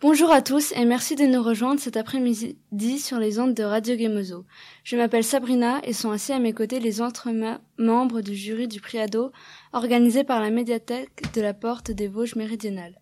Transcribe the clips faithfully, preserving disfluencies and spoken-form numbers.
Bonjour à tous et merci de nous rejoindre cet après-midi sur les ondes de Radio Gemozo. Je m'appelle Sabrina et sont assis à mes côtés les autres ma- membres du jury du prix Ado organisé par la médiathèque de la Porte des Vosges méridionales.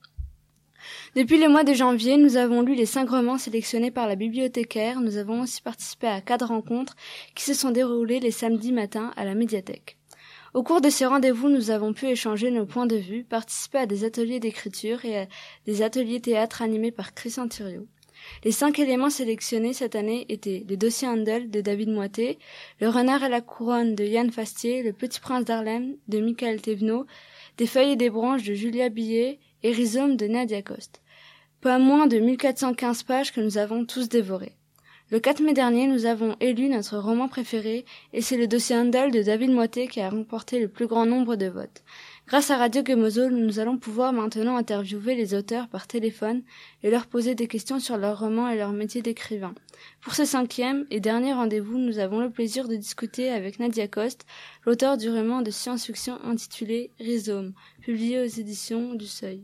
Depuis le mois de janvier, nous avons lu les cinq romans sélectionnés par la bibliothécaire. Nous avons aussi participé à quatre rencontres qui se sont déroulées les samedis matins à la médiathèque. Au cours de ces rendez-vous, nous avons pu échanger nos points de vue, participer à des ateliers d'écriture et à des ateliers théâtre animés par Christian Thiriot. Les cinq éléments sélectionnés cette année étaient le dossier Handel de David Moité, le renard et la couronne de Yann Fastier, le petit prince d'Harlem de Michael Thévenot, des feuilles et des branches de Julia Billet et Rhizome de Nadia Coste. Pas moins de mille quatre cent quinze pages que nous avons tous dévorées. Le quatre mai dernier, nous avons élu notre roman préféré et c'est le dossier Handel de David Moité qui a remporté le plus grand nombre de votes. Grâce à Radio Gemozo, nous allons pouvoir maintenant interviewer les auteurs par téléphone et leur poser des questions sur leur roman et leur métier d'écrivain. Pour ce cinquième et dernier rendez-vous, nous avons le plaisir de discuter avec Nadia Coste, l'auteur du roman de science-fiction intitulé Rhizome, publié aux éditions du Seuil.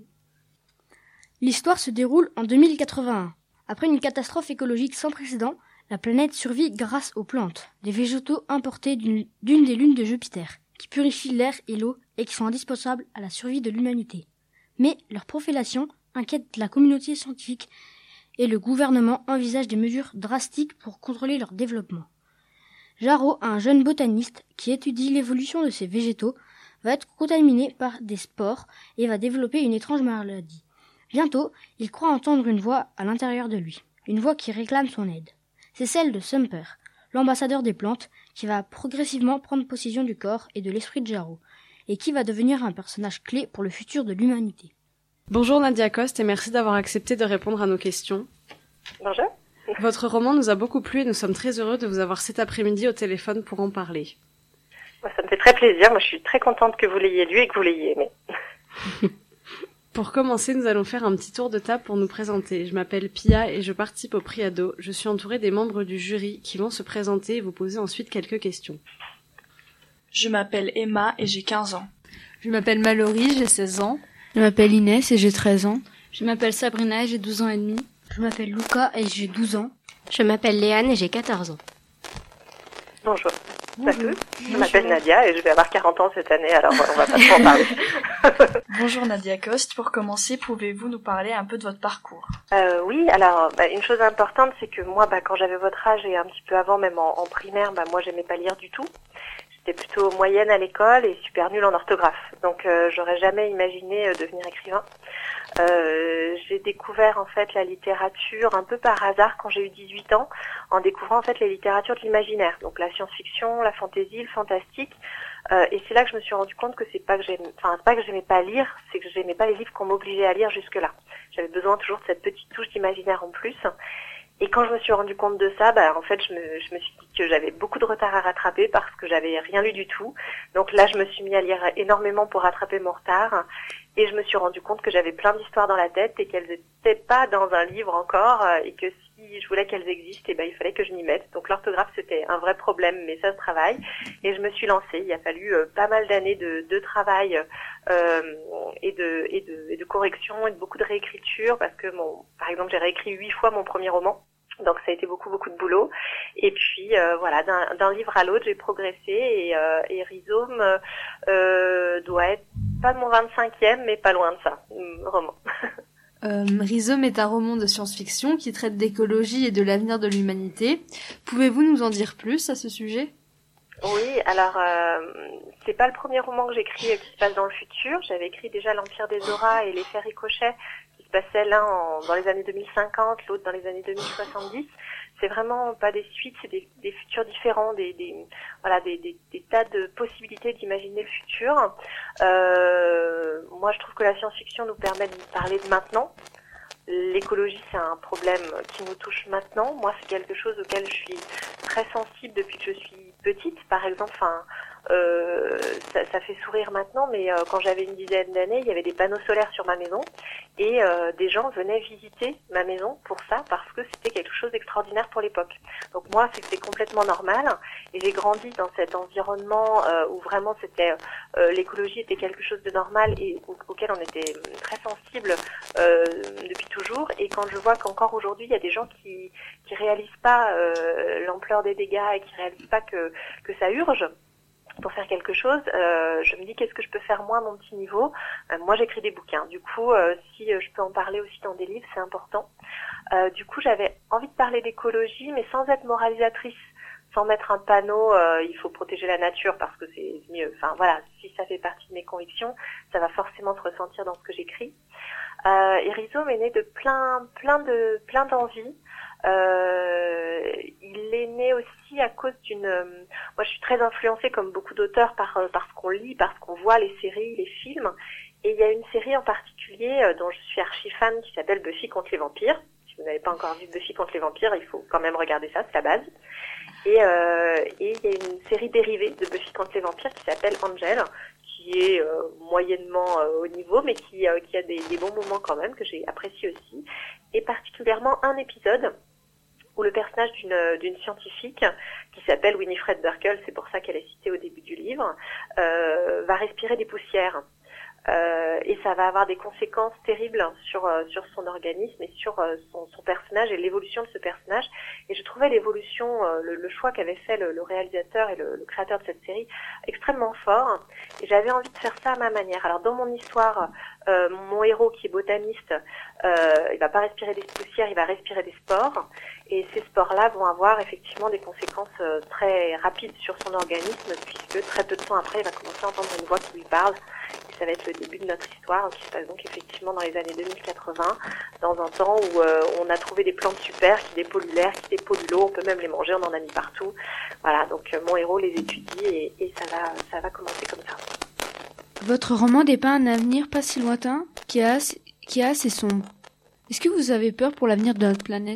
L'histoire se déroule en deux mille quatre-vingt-un. Après une catastrophe écologique sans précédent, la planète survit grâce aux plantes, des végétaux importés d'une, d'une des lunes de Jupiter, qui purifient l'air et l'eau et qui sont indispensables à la survie de l'humanité. Mais leur prolifération inquiète la communauté scientifique et le gouvernement envisage des mesures drastiques pour contrôler leur développement. Jarreau, un jeune botaniste qui étudie l'évolution de ces végétaux, va être contaminé par des spores et va développer une étrange maladie. Bientôt, il croit entendre une voix à l'intérieur de lui, une voix qui réclame son aide. C'est celle de Sumper, l'ambassadeur des plantes, qui va progressivement prendre possession du corps et de l'esprit de Jarreau, et qui va devenir un personnage clé pour le futur de l'humanité. Bonjour Nadia Coste et merci d'avoir accepté de répondre à nos questions. Bonjour. Votre roman nous a beaucoup plu et nous sommes très heureux de vous avoir cet après-midi au téléphone pour en parler. Ça me fait très plaisir, moi je suis très contente que vous l'ayez lu et que vous l'ayez aimé. Pour commencer, nous allons faire un petit tour de table pour nous présenter. Je m'appelle Pia et je participe au prix Ado. Je suis entourée des membres du jury qui vont se présenter et vous poser ensuite quelques questions. Je m'appelle Emma et j'ai quinze ans. Je m'appelle Mallory, j'ai seize ans. Je m'appelle Inès et j'ai treize ans. Je m'appelle Sabrina et j'ai douze ans et demi. Je m'appelle Luca et j'ai douze ans. Je m'appelle Léane et j'ai quatorze ans. Bonjour. Bonjour. À tous. Je m'appelle Nadia et je vais avoir quarante ans cette année, alors on va pas trop en parler. Bonjour Nadia Coste, pour commencer, pouvez-vous nous parler un peu de votre parcours? euh, Oui, alors bah, une chose importante, c'est que moi, bah, quand j'avais votre âge et un petit peu avant, même en, en primaire, bah, moi j'aimais pas lire du tout. J'étais plutôt moyenne à l'école et super nulle en orthographe, donc euh, j'aurais jamais imaginé euh, devenir écrivain. Euh, j'ai découvert en fait la littérature un peu par hasard quand j'ai eu dix-huit ans, en découvrant en fait les littératures de l'imaginaire, donc la science-fiction, la fantaisie, le fantastique. Euh, et c'est là que je me suis rendu compte que c'est pas que j'aime, enfin c'est pas que j'aimais pas lire, c'est que j'aimais pas les livres qu'on m'obligeait à lire jusque-là. J'avais besoin toujours de cette petite touche d'imaginaire en plus. Et quand je me suis rendu compte de ça, bah en fait je me je me suis dit que j'avais beaucoup de retard à rattraper parce que j'avais rien lu du tout. Donc là je me suis mis à lire énormément pour rattraper mon retard. Et je me suis rendu compte que j'avais plein d'histoires dans la tête et qu'elles n'étaient pas dans un livre encore, et que si je voulais qu'elles existent, eh ben, il fallait que je m'y mette. Donc l'orthographe, c'était un vrai problème, mais ça se travaille. Et je me suis lancée. Il a fallu euh, pas mal d'années de, de travail euh, et, de, et, de, et de correction et de beaucoup de réécriture, parce que, mon, par exemple, j'ai réécrit huit fois mon premier roman. Donc ça a été beaucoup beaucoup de boulot, et puis euh, voilà, d'un, d'un livre à l'autre j'ai progressé, et, euh, et Rhizome euh, doit être pas mon vingt-cinquième, mais pas loin de ça, roman. euh, Rhizome est un roman de science-fiction qui traite d'écologie et de l'avenir de l'humanité. Pouvez-vous nous en dire plus à ce sujet? Oui, alors euh, c'est pas le premier roman que j'écris euh, qui se passe dans le futur. J'avais écrit déjà l'Empire des Auras et l'Effet Ricochet, qui se passait l'un en, dans les années deux mille cinquante, l'autre dans les années deux mille soixante-dix. C'est vraiment pas des suites, c'est des, des futurs différents, des, des voilà, des, des, des tas de possibilités d'imaginer le futur. Euh, moi, je trouve que la science-fiction nous permet de parler de maintenant. L'écologie, c'est un problème qui nous touche maintenant. Moi, c'est quelque chose auquel je suis très sensible depuis que je suis petite, par exemple, enfin, euh, ça, ça fait sourire maintenant, mais euh, quand j'avais une dizaine d'années, il y avait des panneaux solaires sur ma maison et euh, des gens venaient visiter ma maison pour ça parce que c'était quelque chose d'extraordinaire pour l'époque. Donc moi, c'était complètement normal et j'ai grandi dans cet environnement euh, où vraiment c'était euh, l'écologie était quelque chose de normal et au, auquel on était très sensible euh, depuis toujours. Et quand je vois qu'encore aujourd'hui, il y a des gens qui qui réalisent pas euh, l'ampleur des dégâts et qui réalisent pas que que ça urge pour faire quelque chose, euh, je me dis qu'est-ce que je peux faire moi à mon petit niveau. Euh, moi j'écris des bouquins, du coup euh, si euh, je peux en parler aussi dans des livres, c'est important. Euh, du coup j'avais envie de parler d'écologie mais sans être moralisatrice, sans mettre un panneau euh, il faut protéger la nature parce que c'est mieux. Enfin voilà, si ça fait partie de mes convictions, ça va forcément se ressentir dans ce que j'écris. Euh, et Rhizome est né de plein plein de plein d'envies. Euh, il est né aussi à cause d'une... Euh, moi, je suis très influencée, comme beaucoup d'auteurs, par, euh, par ce qu'on lit, par ce qu'on voit, les séries, les films. Et il y a une série en particulier euh, dont je suis archi fan qui s'appelle Buffy contre les vampires. Si vous n'avez pas encore vu Buffy contre les vampires, il faut quand même regarder ça, c'est la base. Et, euh, et il y a une série dérivée de Buffy contre les vampires qui s'appelle Angel, qui est euh, moyennement euh, au niveau, mais qui, euh, qui a des, des bons moments quand même, que j'ai apprécié aussi. Et particulièrement un épisode où le personnage d'une d'une scientifique qui s'appelle Winifred Burkle, c'est pour ça qu'elle est citée au début du livre, euh, va respirer des poussières. Euh, et ça va avoir des conséquences terribles sur euh, sur son organisme et sur euh, son, son personnage et l'évolution de ce personnage. Et je trouvais l'évolution, euh, le, le choix qu'avait fait le, le réalisateur et le, le créateur de cette série extrêmement fort. Et j'avais envie de faire ça à ma manière. Alors dans mon histoire, euh, mon héros qui est botaniste, euh, il va pas respirer des poussières, il va respirer des spores. Et ces spores-là vont avoir effectivement des conséquences euh, très rapides sur son organisme, puisque très peu de temps après, il va commencer à entendre une voix qui lui parle. Et ça va être le début de notre histoire, qui se passe donc effectivement dans les années deux mille quatre-vingts, dans un temps où euh, on a trouvé des plantes super qui dépolluent l'air, qui dépolluent l'eau, on peut même les manger, on en a mis partout. Voilà, donc euh, mon héros les étudie et, et ça va, ça va commencer comme ça. Votre roman dépeint un avenir pas si lointain, qui est assez, qui est assez sombre. Est-ce que vous avez peur pour l'avenir de notre planète ?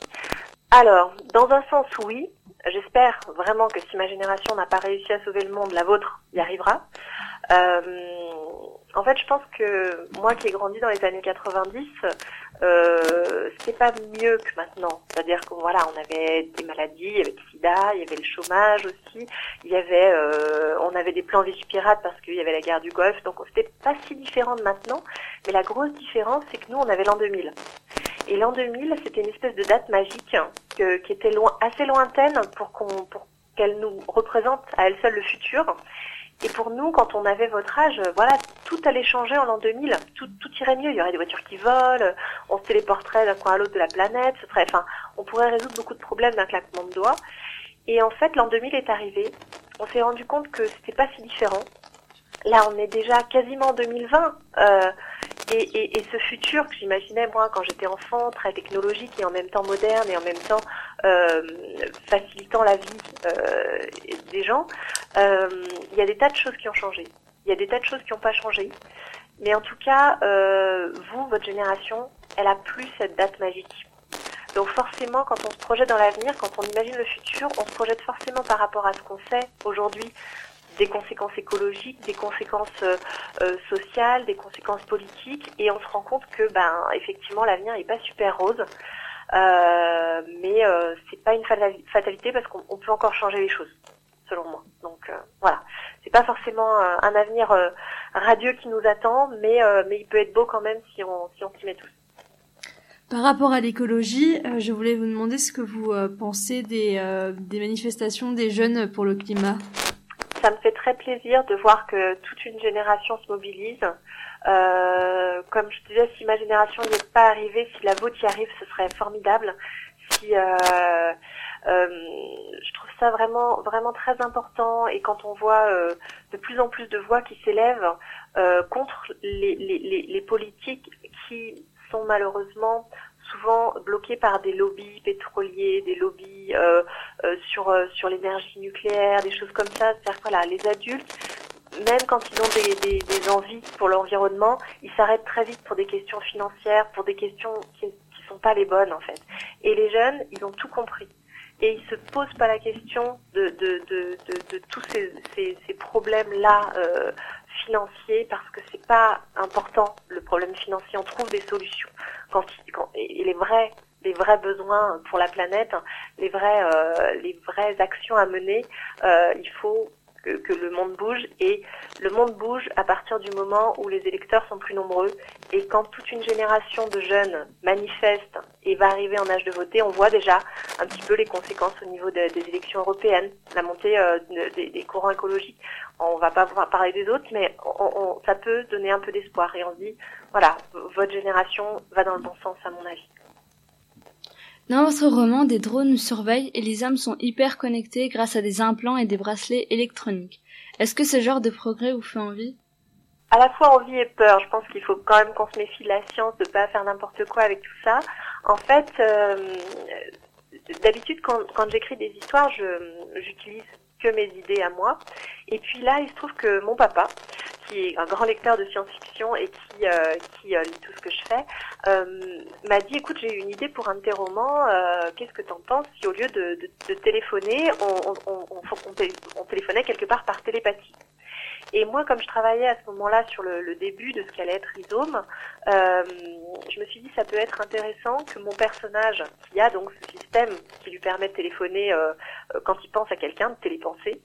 Alors, dans un sens, oui. J'espère vraiment que si ma génération n'a pas réussi à sauver le monde, la vôtre y arrivera. Euh, en fait, je pense que moi qui ai grandi dans les années quatre-vingt-dix, euh, c'était pas mieux que maintenant. C'est-à-dire que voilà, on avait des maladies, il y avait le sida, il y avait le chômage aussi, il y avait, euh, on avait des plans Vigipirate parce qu'il y avait la guerre du Golfe, donc c'était pas si différent de maintenant. Mais la grosse différence, c'est que nous, on avait l'an deux mille. Et l'an deux mille, c'était une espèce de date magique que, qui était loin, assez lointaine pour qu'on, pour qu'elle nous représente à elle seule le futur. Et pour nous, quand on avait votre âge, voilà, tout allait changer en l'an deux mille. Tout, tout irait mieux. Il y aurait des voitures qui volent, on se téléporterait d'un coin à l'autre de la planète. Ce serait, enfin, on pourrait résoudre beaucoup de problèmes d'un claquement de doigts. Et en fait, l'an deux mille est arrivé. On s'est rendu compte que c'était pas si différent. Là, on est déjà quasiment en deux mille vingt. Euh, et, et, et ce futur que j'imaginais, moi, quand j'étais enfant, très technologique et en même temps moderne et en même temps euh, facilitant la vie euh, des gens, euh, il y a des tas de choses qui ont changé. Il y a des tas de choses qui n'ont pas changé. Mais en tout cas, euh, vous, votre génération, elle a plus cette date magique. Donc forcément, quand on se projette dans l'avenir, quand on imagine le futur, on se projette forcément par rapport à ce qu'on sait aujourd'hui, des conséquences écologiques, des conséquences euh, euh, sociales, des conséquences politiques, et on se rend compte que, ben, effectivement, l'avenir n'est pas super rose, euh, mais euh, c'est pas une fatalité parce qu'on on peut encore changer les choses, selon moi. Donc euh, voilà, c'est pas forcément euh, un avenir euh, radieux qui nous attend, mais euh, mais il peut être beau quand même si on si on s'y met tous. Par rapport à l'écologie, euh, je voulais vous demander ce que vous euh, pensez des euh, des manifestations des jeunes pour le climat. Ça me fait très plaisir de voir que toute une génération se mobilise. Euh, comme je disais, si ma génération n'y est pas arrivée, si la vôtre y arrive, ce serait formidable. Si euh, euh, je trouve ça vraiment vraiment très important. Et quand on voit euh, de plus en plus de voix qui s'élèvent euh, contre les, les, les, les politiques qui sont malheureusement souvent bloqués par des lobbies pétroliers, des lobbies euh, euh, sur euh, sur l'énergie nucléaire, des choses comme ça. C'est-à-dire que voilà, les adultes, même quand ils ont des, des, des envies pour l'environnement, ils s'arrêtent très vite pour des questions financières, pour des questions qui qui sont pas les bonnes en fait. Et les jeunes, ils ont tout compris. et ils se posent pas la question de de de de, de tous ces ces, ces problèmes là euh, financiers, parce que c'est pas important le problème financier. On trouve des solutions quand, quand et les vrais les vrais besoins pour la planète, les vrais euh, les vraies actions à mener, euh, il faut que, que le monde bouge, et le monde bouge à partir du moment où les électeurs sont plus nombreux, et quand toute une génération de jeunes manifeste et va arriver en âge de voter, on voit déjà un petit peu les conséquences au niveau de, des élections européennes, la montée euh, de, des, des courants écologiques. On va pas parler des autres, mais on, on, ça peut donner un peu d'espoir, et on se dit, voilà, votre génération va dans le bon sens à mon avis. Dans votre roman, des drones nous surveillent et les hommes sont hyper connectés grâce à des implants et des bracelets électroniques. Est-ce que ce genre de progrès vous fait envie ? À la fois envie et peur. Je pense qu'il faut quand même qu'on se méfie de la science, de pas faire n'importe quoi avec tout ça. En fait, euh, d'habitude, quand, quand j'écris des histoires, je, j'utilise que mes idées à moi. Et puis là, il se trouve que mon papa, qui est un grand lecteur de science-fiction et qui, euh, qui euh, lit tout ce que je fais, euh, m'a dit, écoute, j'ai une idée pour un de tes romans, euh, qu'est-ce que t'en penses si au lieu de, de, de téléphoner, on, on, on, on, télé, on téléphonait quelque part par télépathie. Et moi, comme je travaillais à ce moment-là sur le, le début de ce qu'allait être Rhizome, euh, je me suis dit ça peut être intéressant que mon personnage, qui a donc ce système qui lui permet de téléphoner euh, quand il pense à quelqu'un, de télépenser,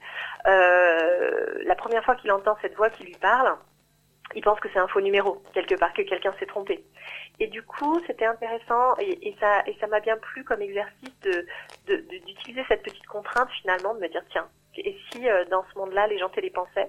euh, la première fois qu'il entend cette voix qui lui parle, il pense que c'est un faux numéro, quelque part, que quelqu'un s'est trompé. Et du coup, c'était intéressant, et, et ça et ça m'a bien plu comme exercice de, de, de d'utiliser cette petite contrainte finalement, de me dire tiens, et si euh, dans ce monde-là les gens télépensaient,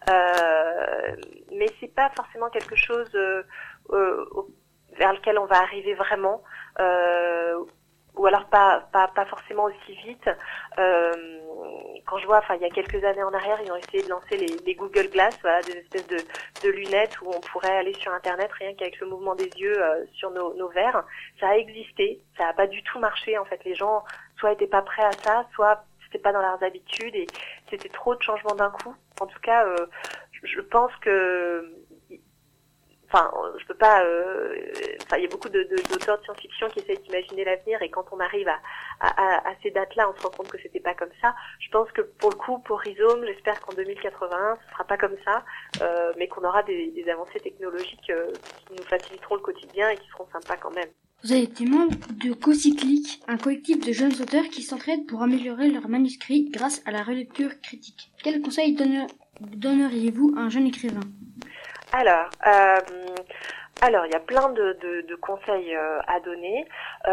euh, mais c'est pas forcément quelque chose euh, euh, vers lequel on va arriver vraiment, euh, ou alors pas pas pas forcément aussi vite. Euh, quand je vois, enfin il y a quelques années en arrière, ils ont essayé de lancer les, les Google Glass, voilà, des espèces de, de lunettes où on pourrait aller sur Internet rien qu'avec le mouvement des yeux euh, sur nos, nos verres. Ça a existé, ça a pas du tout marché en fait. Les gens soit étaient pas prêts à ça, soit c'était pas dans leurs habitudes, et c'était trop de changements d'un coup. En tout cas, euh, je pense que, enfin, je peux pas. Euh, enfin, il y a beaucoup de, de, d'auteurs de science-fiction qui essayent d'imaginer l'avenir, et quand on arrive à, à, à ces dates-là, on se rend compte que c'était pas comme ça. Je pense que pour le coup, pour Rhizome, j'espère qu'en deux mille quatre-vingt-un, ce sera pas comme ça, euh, mais qu'on aura des, des avancées technologiques euh, qui nous faciliteront le quotidien et qui seront sympas quand même. Vous avez été membre de Cocyclique, un collectif de jeunes auteurs qui s'entraident pour améliorer leurs manuscrits grâce à la relecture critique. Quel conseil donne- donneriez-vous à un jeune écrivain ? Alors, euh, alors il y a plein de, de, de conseils euh, à donner.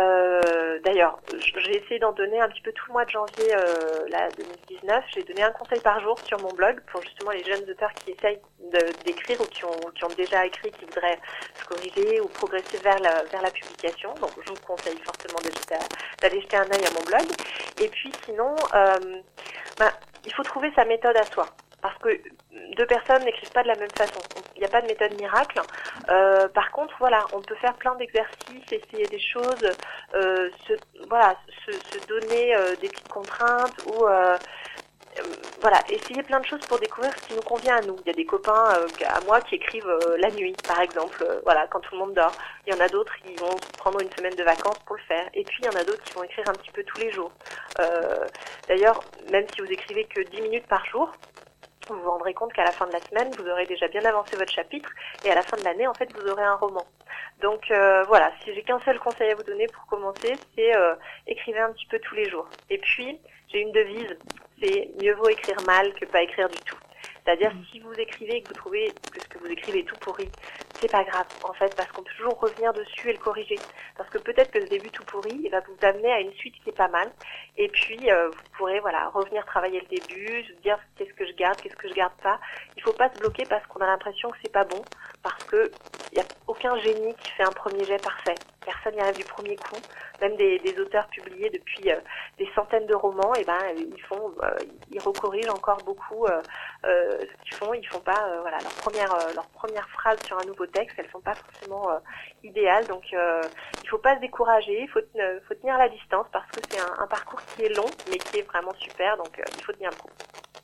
Euh, d'ailleurs, j'ai essayé d'en donner un petit peu tout le mois de janvier euh, là, deux mille dix-neuf. J'ai donné un conseil par jour sur mon blog pour justement les jeunes auteurs qui essayent de, d'écrire ou qui ont, qui ont déjà écrit, qui voudraient se corriger ou progresser vers la, vers la publication. Donc, je vous conseille fortement de jeter, d'aller jeter un œil à mon blog. Et puis, sinon, euh, ben, il faut trouver sa méthode à soi. Parce que deux personnes n'écrivent pas de la même façon. Il n'y a pas de méthode miracle. Euh, par contre, voilà, on peut faire plein d'exercices, essayer des choses, euh, se, voilà, se, se donner euh, des petites contraintes ou euh, euh, voilà, essayer plein de choses pour découvrir ce qui nous convient à nous. Il y a des copains euh, à moi qui écrivent euh, la nuit, par exemple, euh, voilà, quand tout le monde dort. Il y en a d'autres qui vont prendre une semaine de vacances pour le faire. Et puis il y en a d'autres qui vont écrire un petit peu tous les jours. Euh, d'ailleurs, même si vous écrivez que dix minutes par jour, vous vous rendrez compte qu'à la fin de la semaine, vous aurez déjà bien avancé votre chapitre, et à la fin de l'année, en fait, vous aurez un roman. Donc euh, voilà, si j'ai qu'un seul conseil à vous donner pour commencer, c'est euh, écrivez un petit peu tous les jours. Et puis, j'ai une devise, c'est mieux vaut écrire mal que pas écrire du tout. C'est-à-dire, si vous écrivez et que vous trouvez que ce que vous écrivez est tout pourri, c'est pas grave, en fait, parce qu'on peut toujours revenir dessus et le corriger. Parce que peut-être que ce début tout pourri, il va vous amener à une suite qui est pas mal. Et puis, euh, vous pourrez, voilà, revenir travailler le début, se dire qu'est-ce que je garde, qu'est-ce que je garde pas. Il faut pas se bloquer parce qu'on a l'impression que c'est pas bon, parce que il y a aucun génie qui fait un premier jet parfait. Personne n'y arrive du premier coup. Même des, des auteurs publiés depuis euh, des centaines de romans, et ben ils font, euh, ils recorrigent encore beaucoup euh, euh, ce qu'ils font. Ils font pas, euh, voilà, leur première, euh, leur première phrase sur un nouveau texte, elles sont pas forcément euh, idéales. Donc euh, il faut pas se décourager, il faut, euh, faut tenir la distance parce que c'est un, un parcours qui est long, mais qui est vraiment super. Donc euh, il faut tenir le coup.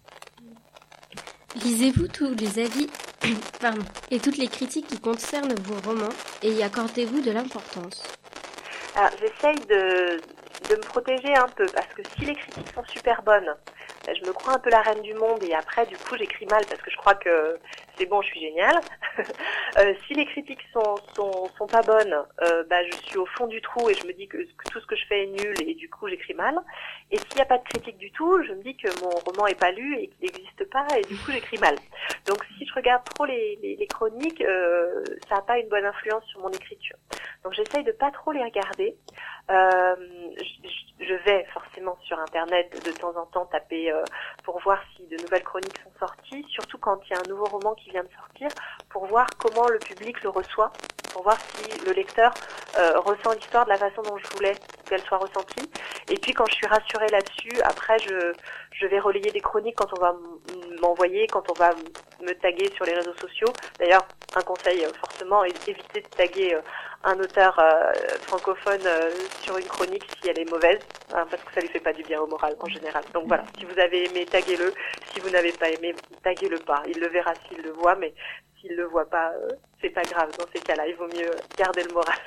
Lisez-vous tous les avis pardon, et toutes les critiques qui concernent vos romans et y accordez-vous de l'importance? Alors, j'essaye de, de me protéger un peu, parce que si les critiques sont super bonnes, je me crois un peu la reine du monde et après du coup j'écris mal parce que je crois que c'est bon, je suis géniale. euh, si les critiques sont sont sont pas bonnes, euh, bah je suis au fond du trou et je me dis que, que tout ce que je fais est nul et du coup j'écris mal. Et s'il n'y a pas de critique du tout, je me dis que mon roman est pas lu et qu'il n'existe pas et du coup j'écris mal. Donc si je regarde trop les les, les chroniques, euh, ça n'a pas une bonne influence sur mon écriture. Donc j'essaye de pas trop les regarder. Euh, je, je vais forcément sur internet de temps en temps taper euh, pour voir si de nouvelles chroniques sont sorties, surtout quand il y a un nouveau roman qui vient de sortir, pour voir comment le public le reçoit, pour voir si le lecteur euh, ressent l'histoire de la façon dont je voulais qu'elle soit ressentie. Et puis quand je suis rassurée là-dessus, après je je vais relayer des chroniques quand on va m'envoyer, quand on va me taguer sur les réseaux sociaux. D'ailleurs, un conseil euh, forcément, éviter de taguer euh, un auteur euh, francophone euh, sur une chronique si elle est mauvaise, hein, parce que ça lui fait pas du bien au moral en général. Donc voilà, si vous avez aimé, taguez-le. Si vous n'avez pas aimé, taguez-le pas. Il le verra s'il le voit, mais s'il le voit pas, euh, c'est pas grave. Dans ces cas-là, il vaut mieux garder le moral.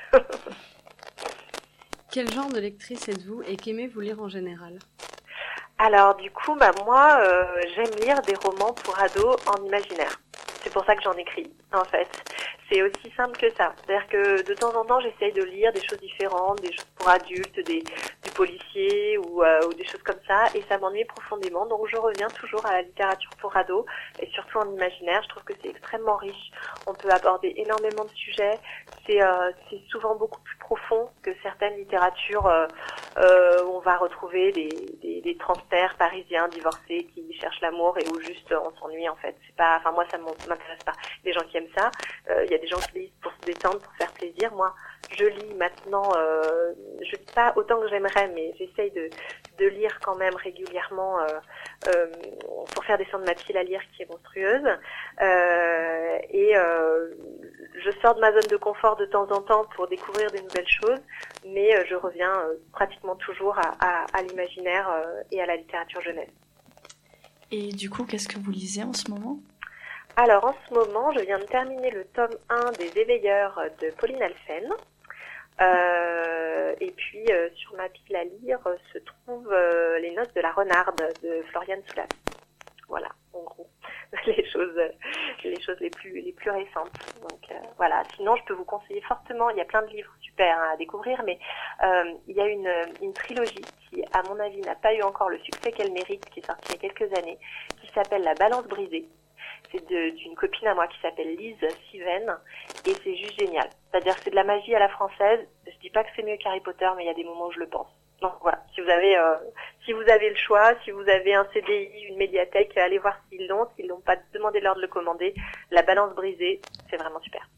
Quel genre de lectrice êtes-vous et qu'aimez-vous lire en général ? Alors du coup, bah moi, euh, j'aime lire des romans pour ados en imaginaire. C'est pour ça que j'en écris, en fait. C'est aussi simple que ça. C'est-à-dire que de temps en temps, j'essaye de lire des choses différentes, des choses pour adultes, des, du policier ou, euh, ou des choses comme ça, et ça m'ennuie profondément. Donc je reviens toujours à la littérature pour ados, et surtout en imaginaire. Je trouve que c'est extrêmement riche. On peut aborder énormément de sujets. C'est, euh, c'est souvent beaucoup plus profond que certaines littératures euh, euh, où on va retrouver des, des, des trentenaires parisiens divorcés qui cherchent l'amour et où juste on s'ennuie en fait. C'est pas, enfin moi ça m'intéresse pas. Les gens qui aiment ça, il euh, y a des gens qui lisent pour se détendre, pour faire plaisir. Moi, je lis maintenant, euh, je lis pas autant que j'aimerais, mais j'essaye de, de lire quand même régulièrement euh, euh, pour faire descendre ma pile à lire qui est monstrueuse. Euh, et euh, je sors de ma zone de confort de temps en temps pour découvrir des nouvelles choses, mais euh, je reviens euh, pratiquement toujours à, à, à l'imaginaire euh, et à la littérature jeunesse. Et du coup, qu'est-ce que vous lisez en ce moment ? Alors en ce moment, je viens de terminer le tome un des Éveilleurs de Pauline Alphen. Euh, et puis euh, sur ma pile à lire euh, se trouvent euh, les Noces de la Renarde de Floriane Soulas. Voilà, en gros, les choses, les choses les plus, les plus récentes. Donc euh, voilà. Sinon, je peux vous conseiller fortement. Il y a plein de livres super hein, à découvrir, mais euh, il y a une, une trilogie qui, à mon avis, n'a pas eu encore le succès qu'elle mérite, qui est sortie il y a quelques années, qui s'appelle La Balance brisée. C'est de, d'une copine à moi qui s'appelle Lise Siven et c'est juste génial. C'est-à-dire que c'est de la magie à la française. Je dis pas que c'est mieux qu'Harry Potter, mais il y a des moments où je le pense. Donc voilà, si vous avez euh, si vous avez le choix, si vous avez un C D I, une médiathèque, allez voir s'ils l'ont. S'ils l'ont pas, demandez-leur de le commander. La Balance brisée, c'est vraiment super.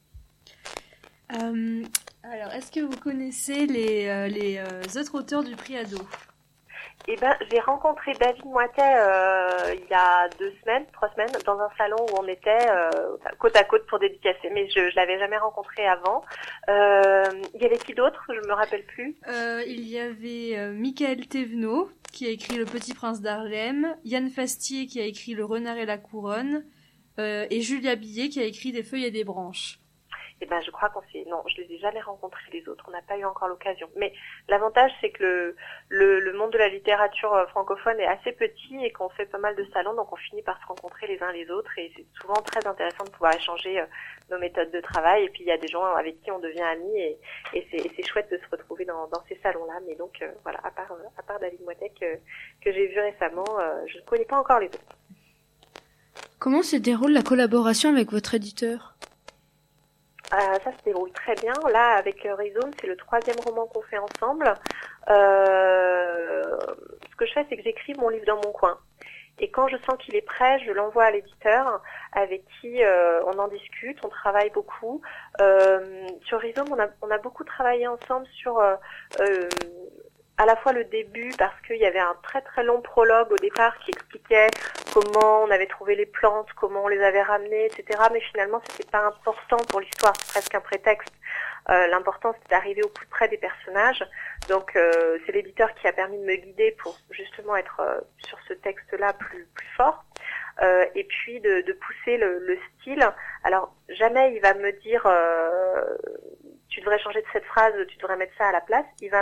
Euh, alors, est-ce que vous connaissez les, euh, les euh, autres auteurs du prix Ado ? Eh ben, j'ai rencontré David Moitet euh, il y a deux semaines, trois semaines, dans un salon où on était euh, côte à côte pour dédicacer, mais je, je l'avais jamais rencontré avant. Euh, il y avait qui d'autre ? Je me rappelle plus. Euh, il y avait euh, Michael Thévenot qui a écrit Le Petit Prince d'Harlem, Yann Fastier qui a écrit Le Renard et la Couronne, euh, et Julia Billet qui a écrit Des feuilles et des branches. Eh ben, je crois qu'on s'est, non, je les ai jamais rencontrés les autres. On n'a pas eu encore l'occasion. Mais l'avantage, c'est que le, le, le monde de la littérature francophone est assez petit et qu'on fait pas mal de salons, donc on finit par se rencontrer les uns les autres et c'est souvent très intéressant de pouvoir échanger euh, nos méthodes de travail. Et puis il y a des gens avec qui on devient amis et, et c'est, et c'est chouette de se retrouver dans, dans ces salons-là. Mais donc euh, voilà, à part, à part David Moitet que, que j'ai vu récemment, euh, je ne connais pas encore les autres. Comment se déroule la collaboration avec votre éditeur ? Euh, ça se déroule très bien. Là, avec euh, Rhizome, c'est le troisième roman qu'on fait ensemble. Euh, ce que je fais, c'est que j'écris mon livre dans mon coin. Et quand je sens qu'il est prêt, je l'envoie à l'éditeur avec qui euh, on en discute, on travaille beaucoup. Euh, sur Rhizome, on a, on a beaucoup travaillé ensemble sur... Euh, euh, à la fois le début, parce qu'il y avait un très très long prologue au départ qui expliquait comment on avait trouvé les plantes, comment on les avait ramenées, et cetera. Mais finalement, c'était pas important pour l'histoire, c'est presque un prétexte. Euh, l'important, c'était d'arriver au plus près des personnages. Donc, euh, c'est l'éditeur qui a permis de me guider pour justement être euh, sur ce texte-là plus plus fort. Euh, et puis de, de pousser le, le style. Alors, jamais il va me dire euh, tu devrais changer de cette phrase, tu devrais mettre ça à la place. Il va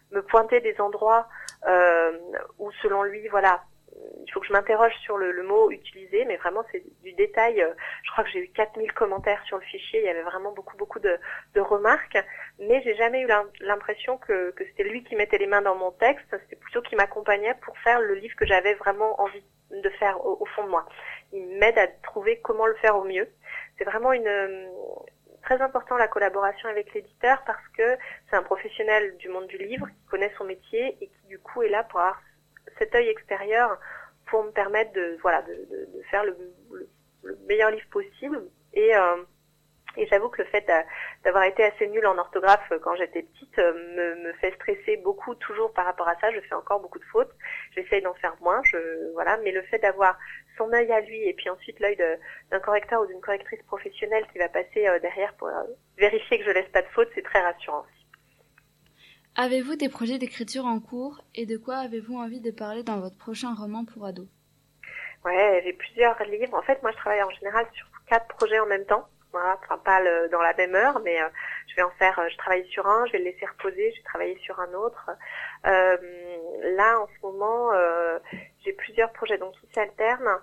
me pointer des endroits euh, où selon lui, voilà, il faut que je m'interroge sur le, le mot utilisé, mais vraiment c'est du détail. Je crois que j'ai eu quatre mille commentaires sur le fichier, il y avait vraiment beaucoup beaucoup de, de remarques, mais j'ai jamais eu l'impression que, que c'était lui qui mettait les mains dans mon texte, c'était plutôt qu'il m'accompagnait pour faire le livre que j'avais vraiment envie de faire au, au fond de moi. Il m'aide à trouver comment le faire au mieux. C'est vraiment une très important la collaboration avec l'éditeur parce que c'est un professionnel du monde du livre qui connaît son métier et qui du coup est là pour avoir cet œil extérieur pour me permettre de voilà de, de, de faire le, le, le meilleur livre possible et euh, et j'avoue que le fait d'avoir été assez nulle en orthographe quand j'étais petite me, me fait stresser beaucoup toujours par rapport à ça. Je fais encore beaucoup de fautes, j'essaye d'en faire moins, je voilà, mais le fait d'avoir son œil à lui et puis ensuite l'œil d'un correcteur ou d'une correctrice professionnelle qui va passer euh, derrière pour euh, vérifier que je laisse pas de fautes, c'est très rassurant aussi. Avez-vous des projets d'écriture en cours et de quoi avez-vous envie de parler dans votre prochain roman pour ados? Ouais, j'ai plusieurs livres. En fait, moi, je travaille en général sur quatre projets en même temps. Voilà, enfin pas le, dans la même heure, mais euh, je vais en faire. Euh, je travaille sur un, je vais le laisser reposer. Je vais travailler sur un autre. Euh, là, en ce moment, euh, j'ai plusieurs projets donc qui s'alternent.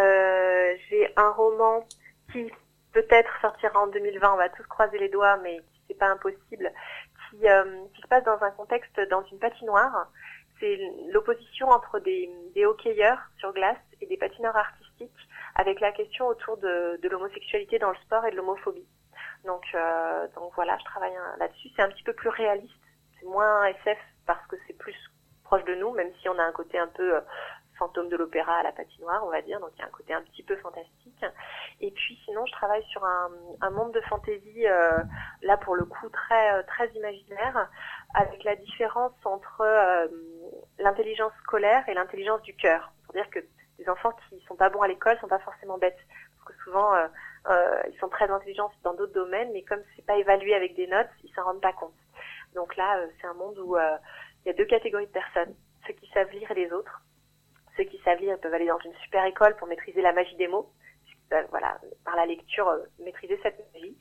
Euh, j'ai un roman qui peut-être sortira en deux mille vingt. On va tous croiser les doigts, mais c'est pas impossible. Qui, euh, qui se passe dans un contexte dans une patinoire. C'est l'opposition entre des, des hockeyeurs sur glace et des patineurs artistiques avec la question autour de, de l'homosexualité dans le sport et de l'homophobie. Donc, euh, donc voilà, je travaille là-dessus. C'est un petit peu plus réaliste. C'est moins S F parce que c'est plus proche de nous, même si on a un côté un peu euh, fantôme de l'opéra à la patinoire, on va dire. Donc il y a un côté un petit peu fantastique. Et puis sinon, je travaille sur un, un monde de fantaisie, euh, là pour le coup très très imaginaire, avec la différence entre euh, l'intelligence scolaire et l'intelligence du cœur. Pour dire que les enfants qui sont pas bons à l'école sont pas forcément bêtes, parce que souvent euh, euh, ils sont très intelligents dans d'autres domaines, mais comme c'est pas évalué avec des notes, ils s'en rendent pas compte. Donc là, euh, c'est un monde où euh, il y a deux catégories de personnes, ceux qui savent lire et les autres. Ceux qui savent lire peuvent aller dans une super école pour maîtriser la magie des mots. Euh, voilà, par la lecture, euh, maîtriser cette magie.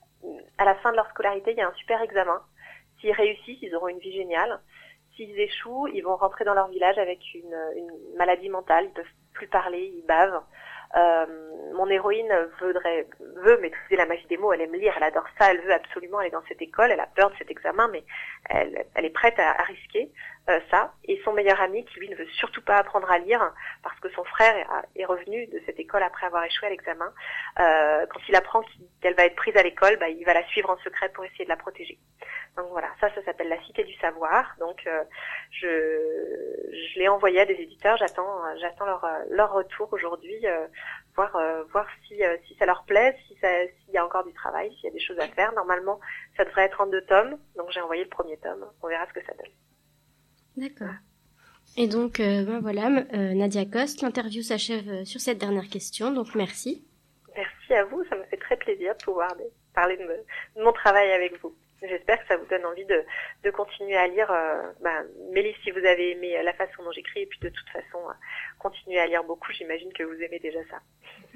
À la fin de leur scolarité, il y a un super examen. S'ils réussissent, ils auront une vie géniale. S'ils échouent, ils vont rentrer dans leur village avec une, une maladie mentale. Ils peuvent plus parler, ils bavent. Euh, mon héroïne voudrait, veut maîtriser la magie des mots, elle aime lire, elle adore ça, elle veut absolument aller dans cette école, elle a peur de cet examen, mais elle, elle est prête à, à risquer euh, ça. Et son meilleur ami, qui lui ne veut surtout pas apprendre à lire, parce que son frère est, est revenu de cette école après avoir échoué à l'examen, euh, quand il apprend qu'elle va être prise à l'école, bah, il va la suivre en secret pour essayer de la protéger. Donc voilà, ça, ça s'appelle La Cité du Savoir. Donc euh, je, je l'ai envoyé à des éditeurs, j'attends, j'attends leur, leur retour aujourd'hui. Euh, voir euh, voir si euh, si ça leur plaît, si ça s'il y a encore du travail, s'il y a des choses à faire. Normalement, ça devrait être en deux tomes, donc j'ai envoyé le premier tome. On verra ce que ça donne. D'accord. Et donc euh, ben voilà, euh, Nadia Coste, l'interview s'achève sur cette dernière question, donc merci. Merci à vous, ça me fait très plaisir de pouvoir parler de, me, de mon travail avec vous. J'espère que ça vous donne envie de, de continuer à lire euh, bah, mes livres si vous avez aimé la façon dont j'écris, et puis de toute façon, euh, continuez à lire beaucoup, j'imagine que vous aimez déjà ça.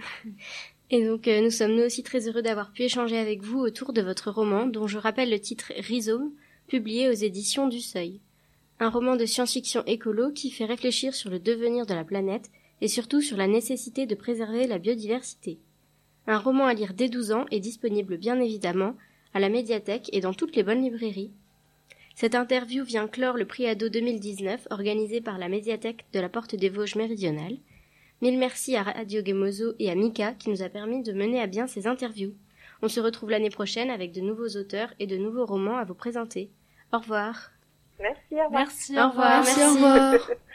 Et donc euh, nous sommes nous aussi très heureux d'avoir pu échanger avec vous autour de votre roman, dont je rappelle le titre Rhizome, publié aux éditions du Seuil. Un roman de science-fiction écolo qui fait réfléchir sur le devenir de la planète et surtout sur la nécessité de préserver la biodiversité. Un roman à lire dès douze ans est disponible bien évidemment à la médiathèque et dans toutes les bonnes librairies. Cette interview vient clore le prix Ado deux mille dix-neuf organisé par la médiathèque de la Porte des Vosges méridionale. Mille merci à Radio Gemozo et à Mika qui nous a permis de mener à bien ces interviews. On se retrouve l'année prochaine avec de nouveaux auteurs et de nouveaux romans à vous présenter. Au revoir. Merci, au revoir. Merci, au revoir. Merci, Merci. au revoir.